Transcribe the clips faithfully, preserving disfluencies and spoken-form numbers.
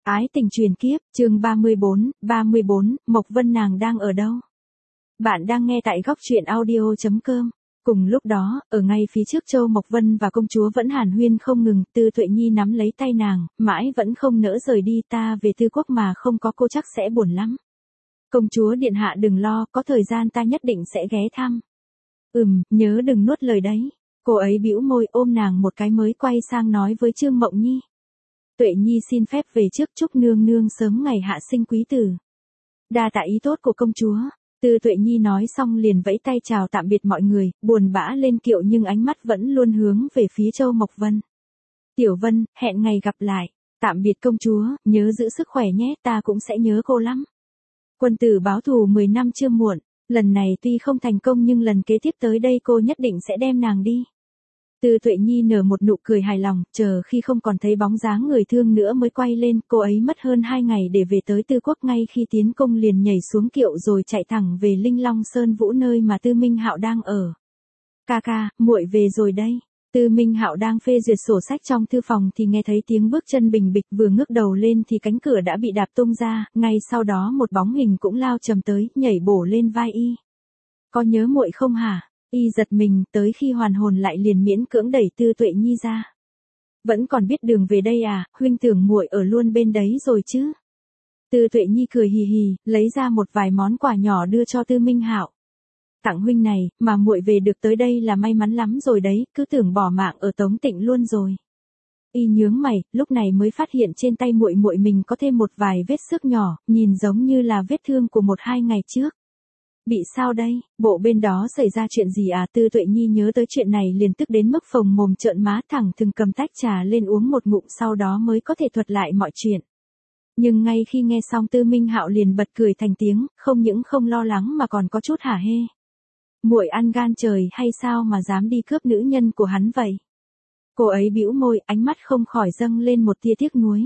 Ái tình truyền kiếp, chương ba mươi bốn, ba mươi bốn, Mộc Vân nàng đang ở đâu? Bạn đang nghe tại góc truyện audio chấm com. Cùng lúc đó, ở ngay phía trước Châu Mộc Vân và công chúa vẫn hàn huyên không ngừng, Tư Tuệ Nhi nắm lấy tay nàng, mãi vẫn không nỡ rời đi. Ta về Tư Quốc mà không có cô chắc sẽ buồn lắm. Công chúa điện hạ đừng lo, có thời gian ta nhất định sẽ ghé thăm. Ừm, nhớ đừng nuốt lời đấy. Cô ấy bĩu môi ôm nàng một cái mới quay sang nói với Trương Mộng Nhi. Tuệ Nhi xin phép về trước, chúc nương nương sớm ngày hạ sinh quý tử. Đa tạ ý tốt của công chúa. Tư Tuệ Nhi nói xong liền vẫy tay chào tạm biệt mọi người, buồn bã lên kiệu nhưng ánh mắt vẫn luôn hướng về phía Châu Mộc Vân. Tiểu Vân, hẹn ngày gặp lại. Tạm biệt công chúa, nhớ giữ sức khỏe nhé, ta cũng sẽ nhớ cô lắm. Quân tử báo thù mười năm chưa muộn, lần này tuy không thành công nhưng lần kế tiếp tới đây cô nhất định sẽ đem nàng đi. Tư Tuệ Nhi nở một nụ cười hài lòng, chờ khi không còn thấy bóng dáng người thương nữa mới quay lên, cô ấy mất hơn hai ngày để về tới Tư Quốc, ngay khi tiến công liền nhảy xuống kiệu rồi chạy thẳng về Linh Long Sơn Vũ nơi mà Tư Minh Hạo đang ở. Ca ca, muội về rồi đây. Tư Minh Hạo đang phê duyệt sổ sách trong thư phòng thì nghe thấy tiếng bước chân bình bịch, vừa ngước đầu lên thì cánh cửa đã bị đạp tung ra, ngay sau đó một bóng hình cũng lao chầm tới, nhảy bổ lên vai y. Có nhớ muội không hả? Y giật mình, tới khi hoàn hồn lại liền miễn cưỡng đẩy Tư Tuệ Nhi ra. Vẫn còn biết đường về đây à, huynh tưởng muội ở luôn bên đấy rồi chứ? Tư Tuệ Nhi cười hì hì, lấy ra một vài món quà nhỏ đưa cho Tư Minh Hạo. Tặng huynh này, mà muội về được tới đây là may mắn lắm rồi đấy, cứ tưởng bỏ mạng ở Tống Tịnh luôn rồi. Y nhướng mày, lúc này mới phát hiện trên tay muội muội mình có thêm một vài vết xước nhỏ, nhìn giống như là vết thương của một hai ngày trước. Bị sao đây, bộ bên đó xảy ra chuyện gì à? Tư Tuệ Nhi nhớ tới chuyện này liền tức đến mức phồng mồm trợn má, thẳng thừng cầm tách trà lên uống một ngụm sau đó mới có thể thuật lại mọi chuyện. Nhưng ngay khi nghe xong Tư Minh Hạo liền bật cười thành tiếng, không những không lo lắng mà còn có chút hả hê. Muội ăn gan trời hay sao mà dám đi cướp nữ nhân của hắn vậy? Cô ấy bĩu môi, ánh mắt không khỏi dâng lên một tia tiếc nuối.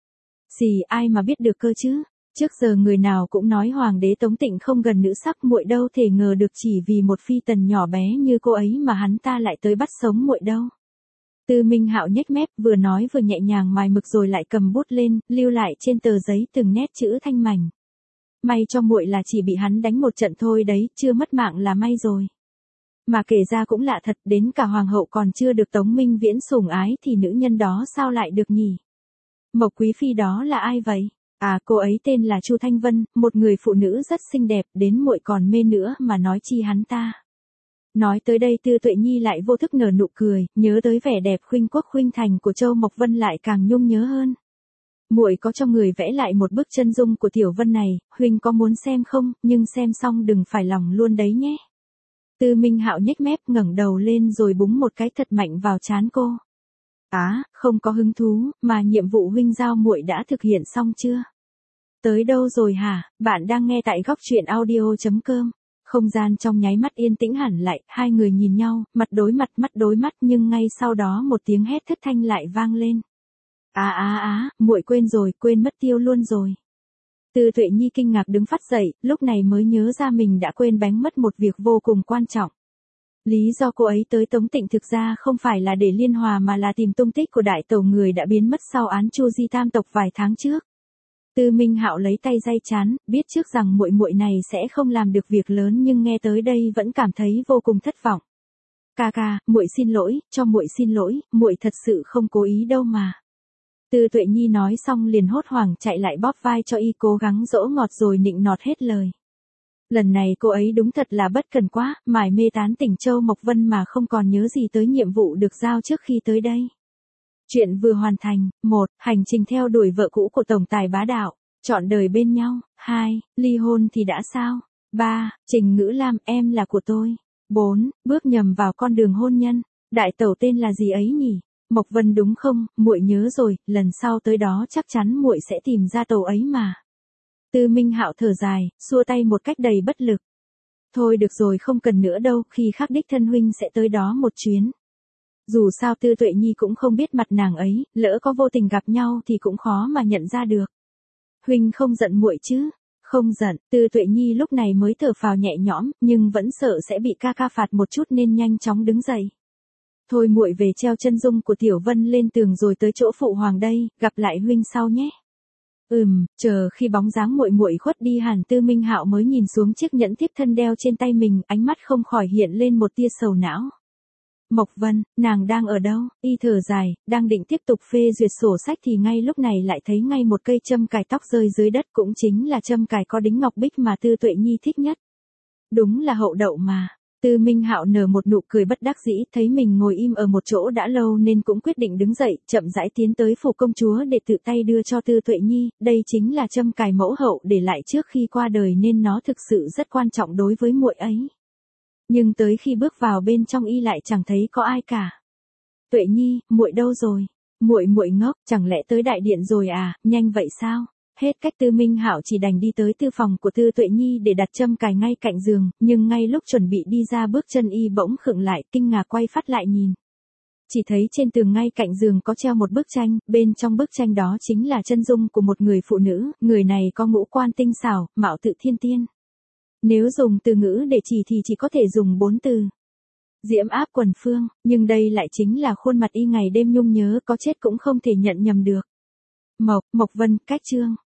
Gì ai mà biết được cơ chứ? Trước giờ người nào cũng nói hoàng đế Tống Tịnh không gần nữ sắc, muội đâu thể ngờ được chỉ vì một phi tần nhỏ bé như cô ấy mà hắn ta lại tới bắt sống muội đâu. Tư Minh Hạo nhếch mép, vừa nói vừa nhẹ nhàng mài mực rồi lại cầm bút lên, lưu lại trên tờ giấy từng nét chữ thanh mảnh. May cho muội là chỉ bị hắn đánh một trận thôi đấy, chưa mất mạng là may rồi. Mà kể ra cũng lạ thật, đến cả hoàng hậu còn chưa được Tống Minh Viễn sủng ái thì nữ nhân đó sao lại được nhỉ? Mộc quý phi đó là ai vậy? À, cô ấy tên là Chu Thanh Vân, một người phụ nữ rất xinh đẹp, đến muội còn mê nữa mà nói chi hắn ta. Nói tới đây Tư Tuệ Nhi lại vô thức nở nụ cười, nhớ tới vẻ đẹp khuynh quốc khuynh thành của Châu Mộc Vân lại càng nhung nhớ hơn. Muội có cho người vẽ lại một bức chân dung của Tiểu Vân này, huynh có muốn xem không, nhưng xem xong đừng phải lòng luôn đấy nhé. Tư Minh Hạo nhếch mép ngẩng đầu lên rồi búng một cái thật mạnh vào trán cô. Á, à, không có hứng thú, mà nhiệm vụ huynh giao muội đã thực hiện xong chưa? Tới đâu rồi hả? Bạn đang nghe tại góc truyện audio chấm com. Không gian trong nháy mắt yên tĩnh hẳn lại, hai người nhìn nhau, mặt đối mặt mắt đối mắt nhưng ngay sau đó một tiếng hét thất thanh lại vang lên. Á á á, muội quên rồi, quên mất tiêu luôn rồi. Tư Tuệ Nhi kinh ngạc đứng phắt dậy, lúc này mới nhớ ra mình đã quên bánh mất một việc vô cùng quan trọng. Lý do cô ấy tới Tống Tịnh thực ra không phải là để liên hòa mà là tìm tung tích của đại tẩu người đã biến mất sau án Chu Di Tam tộc vài tháng trước. Tư Minh Hạo lấy tay day chán, biết trước rằng muội muội này sẽ không làm được việc lớn nhưng nghe tới đây vẫn cảm thấy vô cùng thất vọng. Ca ca, muội xin lỗi, cho muội xin lỗi, muội thật sự không cố ý đâu mà. Tư Tuệ Nhi nói xong liền hốt hoảng chạy lại bóp vai cho y cố gắng dỗ ngọt rồi nịnh nọt hết lời. Lần này cô ấy đúng thật là bất cần quá, mải mê tán tỉnh Châu Mộc Vân mà không còn nhớ gì tới nhiệm vụ được giao trước khi tới đây. Chuyện vừa hoàn thành. Một. Hành trình theo đuổi vợ cũ của tổng tài bá đạo. Chọn đời bên nhau. Hai. Ly hôn thì đã sao? Ba. Trình Ngữ Lam, em là của tôi. Bốn. Bước nhầm vào con đường hôn nhân. Đại tẩu tên là gì ấy nhỉ? Mộc Vân đúng không? Muội nhớ rồi, lần sau tới đó chắc chắn muội sẽ tìm ra tẩu ấy mà. Tư Minh Hạo thở dài, xua tay một cách đầy bất lực. Thôi được rồi, không cần nữa đâu, khi khác đích thân huynh sẽ tới đó một chuyến. Dù sao Tư Tuệ Nhi cũng không biết mặt nàng ấy, lỡ có vô tình gặp nhau thì cũng khó mà nhận ra được. Huynh không giận muội chứ? Không giận. Tư Tuệ Nhi lúc này mới thở phào nhẹ nhõm, nhưng vẫn sợ sẽ bị ca ca phạt một chút nên nhanh chóng đứng dậy. Thôi muội về treo chân dung của Tiểu Vân lên tường rồi tới chỗ phụ hoàng đây, gặp lại huynh sau nhé. Ừm, chờ khi bóng dáng muội muội khuất đi Hàn Tư Minh Hạo mới nhìn xuống chiếc nhẫn thiếp thân đeo trên tay mình, ánh mắt không khỏi hiện lên một tia sầu não. Mộc Vân, nàng đang ở đâu? Y thở dài, đang định tiếp tục phê duyệt sổ sách thì ngay lúc này lại thấy ngay một cây châm cài tóc rơi dưới đất, cũng chính là châm cài có đính ngọc bích mà Tư Tuệ Nhi thích nhất. Đúng là hậu đậu mà. Tư Minh Hạo nở một nụ cười bất đắc dĩ, thấy mình ngồi im ở một chỗ đã lâu nên cũng quyết định đứng dậy, chậm rãi tiến tới phủ công chúa để tự tay đưa cho Tư Tuệ Nhi, đây chính là châm cài mẫu hậu để lại trước khi qua đời nên nó thực sự rất quan trọng đối với muội ấy. Nhưng tới khi bước vào bên trong y lại chẳng thấy có ai cả. Tuệ Nhi, muội đâu rồi? Muội muội ngốc, chẳng lẽ tới đại điện rồi à, nhanh vậy sao? Hết cách Tư Minh Hạo chỉ đành đi tới tư phòng của Tư Tuệ Nhi để đặt châm cài ngay cạnh giường, nhưng ngay lúc chuẩn bị đi ra bước chân y bỗng khựng lại, kinh ngạc quay phát lại nhìn. Chỉ thấy trên tường ngay cạnh giường có treo một bức tranh, bên trong bức tranh đó chính là chân dung của một người phụ nữ, người này có ngũ quan tinh xảo, mạo tự thiên tiên. Nếu dùng từ ngữ để chỉ thì chỉ có thể dùng bốn từ. Diễm áp quần phương, nhưng đây lại chính là khuôn mặt y ngày đêm nhung nhớ, có chết cũng không thể nhận nhầm được. Mộc, Mộc Vân, cách chương.